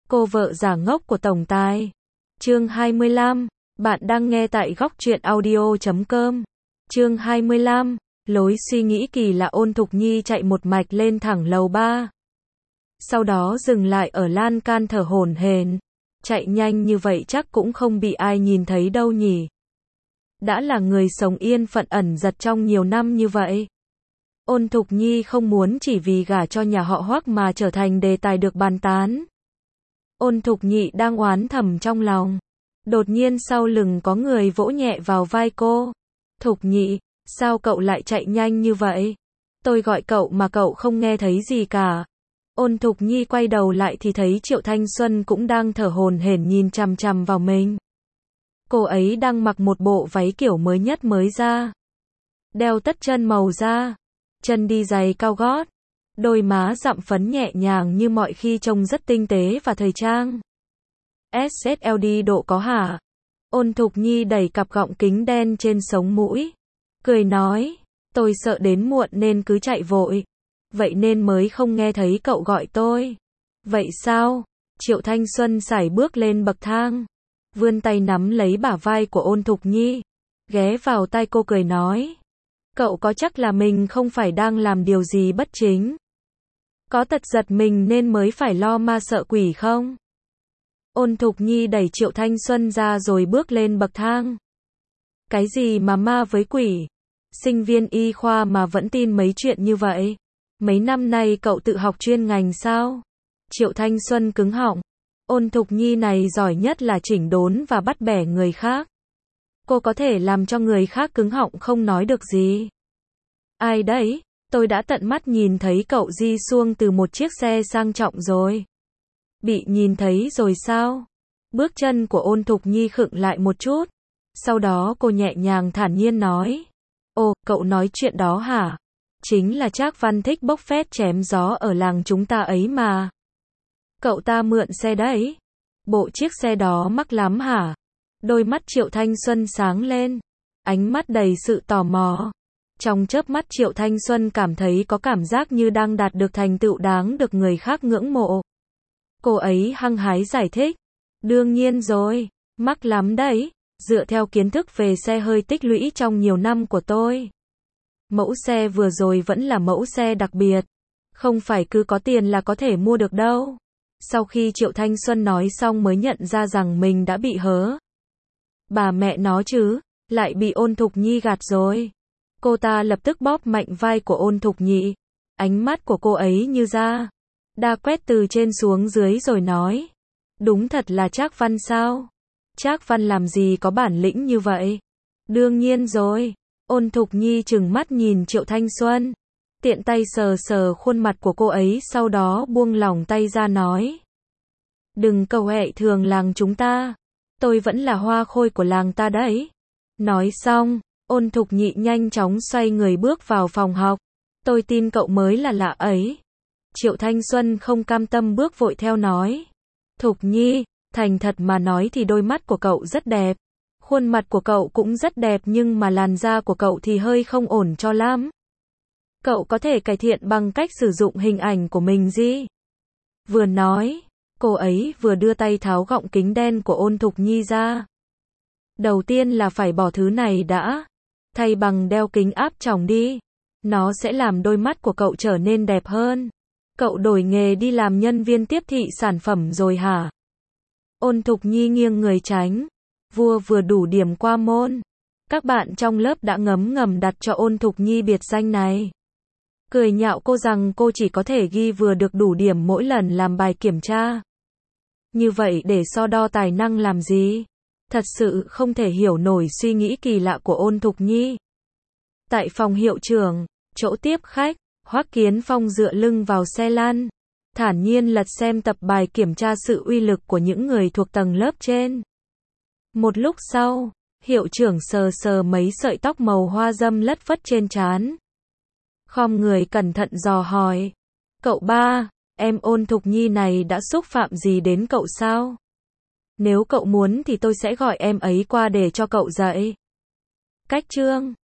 Cô vợ giả ngốc của tổng tài. Chương 25. Bạn đang nghe tại góc truyện audio.com. Chương 25. Lối suy nghĩ kỳ lạ. Ôn Thục Nhi chạy một mạch lên thẳng lầu 3. Sau đó dừng lại ở lan can thở hổn hển. Chạy nhanh như vậy chắc cũng không bị ai nhìn thấy đâu nhỉ. Đã là người sống yên phận ẩn giật trong nhiều năm như vậy. Ôn Thục Nhi không muốn chỉ vì gả cho nhà họ Hoắc mà trở thành đề tài được bàn tán. Ôn Thục Nhị đang oán thầm trong lòng. Đột nhiên sau lưng có người vỗ nhẹ vào vai cô. Thục Nhị, sao cậu lại chạy nhanh như vậy? Tôi gọi cậu mà cậu không nghe thấy gì cả. Ôn Thục Nhi quay đầu lại thì thấy Triệu Thanh Xuân cũng đang thở hổn hển nhìn chằm chằm vào mình. Cô ấy đang mặc một bộ váy kiểu mới nhất mới ra. Đeo tất chân màu da. Chân đi giày cao gót. Đôi má dặm phấn nhẹ nhàng như mọi khi trông rất tinh tế và thời trang. SSLD độ có hả? Ôn Thục Nhi đẩy cặp gọng kính đen trên sống mũi. Cười nói, tôi sợ đến muộn nên cứ chạy vội. Vậy nên mới không nghe thấy cậu gọi tôi. Vậy sao? Triệu Thanh Xuân sải bước lên bậc thang. Vươn tay nắm lấy bả vai của Ôn Thục Nhi. Ghé vào tai cô cười nói. Cậu có chắc là mình không phải đang làm điều gì bất chính? Có tật giật mình nên mới phải lo ma sợ quỷ không? Ôn Thục Nhi đẩy Triệu Thanh Xuân ra rồi bước lên bậc thang. Cái gì mà ma với quỷ? Sinh viên y khoa mà vẫn tin mấy chuyện như vậy? Mấy năm nay cậu tự học chuyên ngành sao? Triệu Thanh Xuân cứng họng. Ôn Thục Nhi này giỏi nhất là chỉnh đốn và bắt bẻ người khác. Cô có thể làm cho người khác cứng họng không nói được gì. Ai đấy? Tôi đã tận mắt nhìn thấy cậu di xuông từ một chiếc xe sang trọng rồi. Bị nhìn thấy rồi sao? Bước chân của Ôn Thục Nhi khựng lại một chút. Sau đó cô nhẹ nhàng thản nhiên nói. Ồ, cậu nói chuyện đó hả? Chính là Trác Văn thích bốc phét chém gió ở làng chúng ta ấy mà. Cậu ta mượn xe đấy. Bộ chiếc xe đó mắc lắm hả? Đôi mắt Triệu Thanh Xuân sáng lên. Ánh mắt đầy sự tò mò. Trong chớp mắt Triệu Thanh Xuân cảm thấy có cảm giác như đang đạt được thành tựu đáng được người khác ngưỡng mộ. Cô ấy hăng hái giải thích. Đương nhiên rồi, mắc lắm đấy, dựa theo kiến thức về xe hơi tích lũy trong nhiều năm của tôi. Mẫu xe vừa rồi vẫn là mẫu xe đặc biệt. Không phải cứ có tiền là có thể mua được đâu. Sau khi Triệu Thanh Xuân nói xong mới nhận ra rằng mình đã bị hớ. Bà mẹ nó chứ, lại bị Ôn Thục Nhi gạt rồi. Cô ta lập tức bóp mạnh vai của Ôn Thục Nhị. Ánh mắt của cô ấy như da đa quét từ trên xuống dưới rồi nói. Đúng thật là Trác Văn sao? Trác Văn làm gì có bản lĩnh như vậy? Đương nhiên rồi. Ôn Thục Nhi trừng mắt nhìn Triệu Thanh Xuân. Tiện tay sờ sờ khuôn mặt của cô ấy sau đó buông lỏng tay ra nói. Đừng cầu hệ thường làng chúng ta. Tôi vẫn là hoa khôi của làng ta đấy. Nói xong, Ôn Thục Nhị nhanh chóng xoay người bước vào phòng học. Tôi tin cậu mới là lạ ấy. Triệu Thanh Xuân không cam tâm bước vội theo nói. Thục Nhi, thành thật mà nói thì đôi mắt của cậu rất đẹp. Khuôn mặt của cậu cũng rất đẹp nhưng mà làn da của cậu thì hơi không ổn cho lắm. Cậu có thể cải thiện bằng cách sử dụng hình ảnh của mình gì? Vừa nói, cô ấy vừa đưa tay tháo gọng kính đen của Ôn Thục Nhi ra. Đầu tiên là phải bỏ thứ này đã. Thay bằng đeo kính áp tròng đi. Nó sẽ làm đôi mắt của cậu trở nên đẹp hơn. Cậu đổi nghề đi làm nhân viên tiếp thị sản phẩm rồi hả? Ôn Thục Nhi nghiêng người tránh. Vua vừa đủ điểm qua môn. Các bạn trong lớp đã ngấm ngầm đặt cho Ôn Thục Nhi biệt danh này. Cười nhạo cô rằng cô chỉ có thể ghi vừa được đủ điểm mỗi lần làm bài kiểm tra. Như vậy để so đo tài năng làm gì? Thật sự không thể hiểu nổi suy nghĩ kỳ lạ của Ôn Thục Nhi. Tại phòng hiệu trưởng, chỗ tiếp khách, Hoắc Kiến Phong dựa lưng vào xe lăn, thản nhiên lật xem tập bài kiểm tra sự uy lực của những người thuộc tầng lớp trên. Một lúc sau, hiệu trưởng sờ sờ mấy sợi tóc màu hoa dâm lất phất trên trán. Khom người cẩn thận dò hỏi. Cậu ba, em Ôn Thục Nhi này đã xúc phạm gì đến cậu sao? Nếu cậu muốn thì tôi sẽ gọi em ấy qua để cho cậu dạy. Cách chương